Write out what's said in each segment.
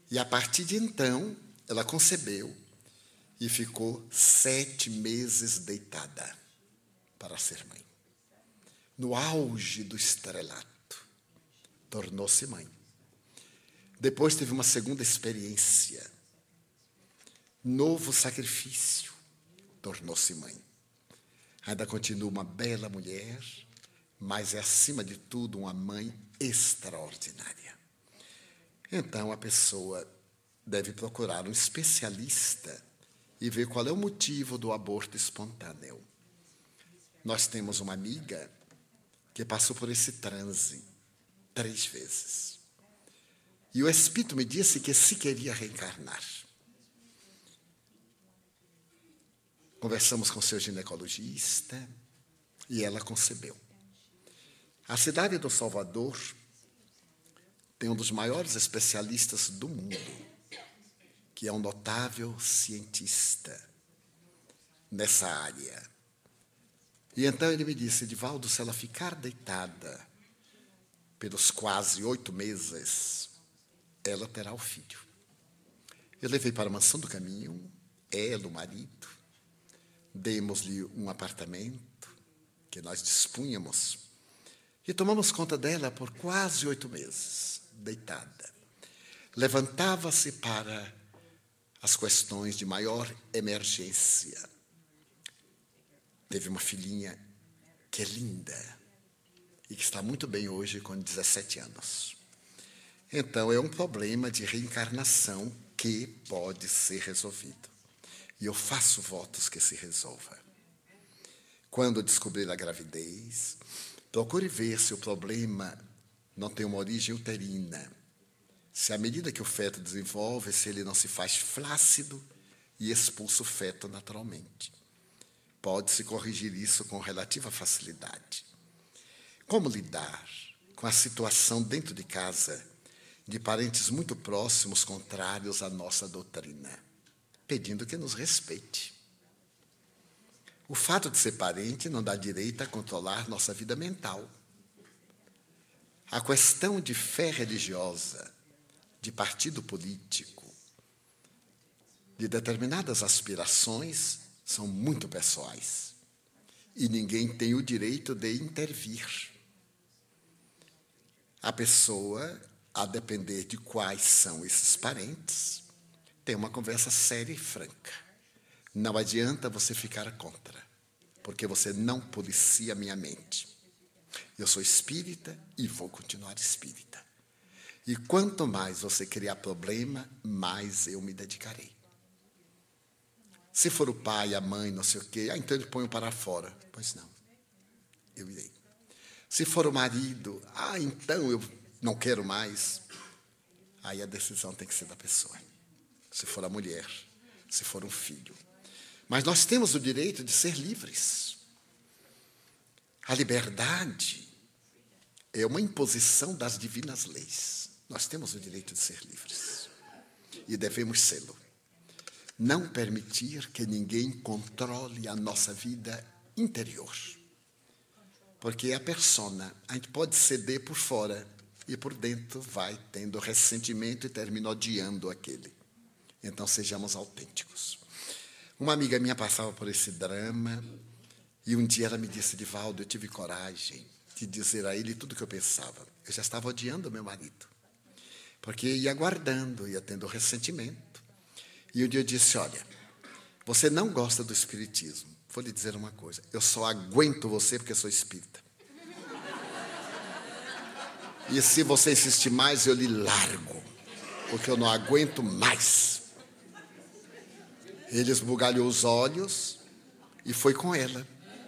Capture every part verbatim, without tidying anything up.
E a partir de então, ela concebeu e ficou sete meses deitada para ser mãe. No auge do estrelato, tornou-se mãe. Depois teve uma segunda experiência. Novo sacrifício, tornou-se mãe. Ainda continua uma bela mulher, mas é, acima de tudo, uma mãe extraordinária. Então, a pessoa deve procurar um especialista e ver qual é o motivo do aborto espontâneo. Nós temos uma amiga que passou por esse transe três vezes. E o Espírito me disse que se queria reencarnar. Conversamos com seu ginecologista e ela concebeu. A cidade do Salvador tem um dos maiores especialistas do mundo, que é um notável cientista nessa área. E então ele me disse: Edivaldo, se ela ficar deitada pelos quase oito meses, ela terá o filho. Eu levei para a Mansão do Caminho, ela, o marido, demos-lhe um apartamento que nós dispunhamos e tomamos conta dela por quase oito meses, deitada. Levantava-se para as questões de maior emergência. Teve uma filhinha que é linda e que está muito bem hoje com dezessete anos. Então, é um problema de reencarnação que pode ser resolvido. E eu faço votos que se resolva. Quando descobrir a gravidez, procure ver se o problema não tem uma origem uterina. Se à medida que o feto desenvolve, se ele não se faz flácido e expulsa o feto naturalmente. Pode-se corrigir isso com relativa facilidade. Como lidar com a situação dentro de casa de parentes muito próximos contrários à nossa doutrina? Pedindo que nos respeite. O fato de ser parente não dá direito a controlar nossa vida mental. A questão de fé religiosa, de partido político, de determinadas aspirações, são muito pessoais. E ninguém tem o direito de intervir. A pessoa, a depender de quais são esses parentes, tem uma conversa séria e franca. Não adianta você ficar contra, porque você não policia a minha mente. Eu sou espírita e vou continuar espírita. E quanto mais você criar problema, mais eu me dedicarei. Se for o pai, a mãe, não sei o quê, ah, então ele põe o para fora. Pois não, eu irei. Se for o marido, ah, então eu não quero mais. Aí a decisão tem que ser da pessoa. Se for a mulher, se for um filho. Mas nós temos o direito de ser livres. A liberdade é uma imposição das divinas leis. Nós temos o direito de ser livres. E devemos sê-lo. Não permitir que ninguém controle a nossa vida interior. Porque a persona, a gente pode ceder por fora e por dentro vai tendo ressentimento e termina odiando aquele. Então, sejamos autênticos. Uma amiga minha passava por esse drama e um dia ela me disse: Edivaldo, eu tive coragem de dizer a ele tudo o que eu pensava. Eu já estava odiando meu marido, porque ia guardando, ia tendo ressentimento. E um dia eu disse: olha, você não gosta do espiritismo. Vou lhe dizer uma coisa, eu só aguento você porque sou espírita. E se você insistir mais, eu lhe largo, porque eu não aguento mais. Ele esbugalhou os olhos e foi com ela.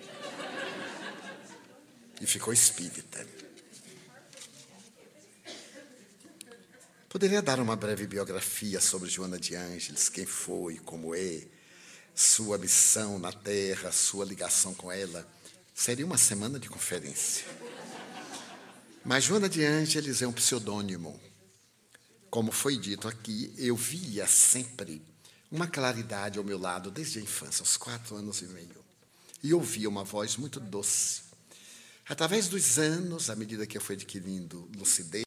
E ficou espírita. Poderia dar uma breve biografia sobre Joana de Ângeles, quem foi, como é, sua missão na Terra, sua ligação com ela. Seria uma semana de conferência. Mas Joana de Ângeles é um pseudônimo. Como foi dito aqui, eu via sempre uma claridade ao meu lado desde a infância, aos quatro anos e meio. E ouvia uma voz muito doce. Através dos anos, à medida que eu fui adquirindo lucidez,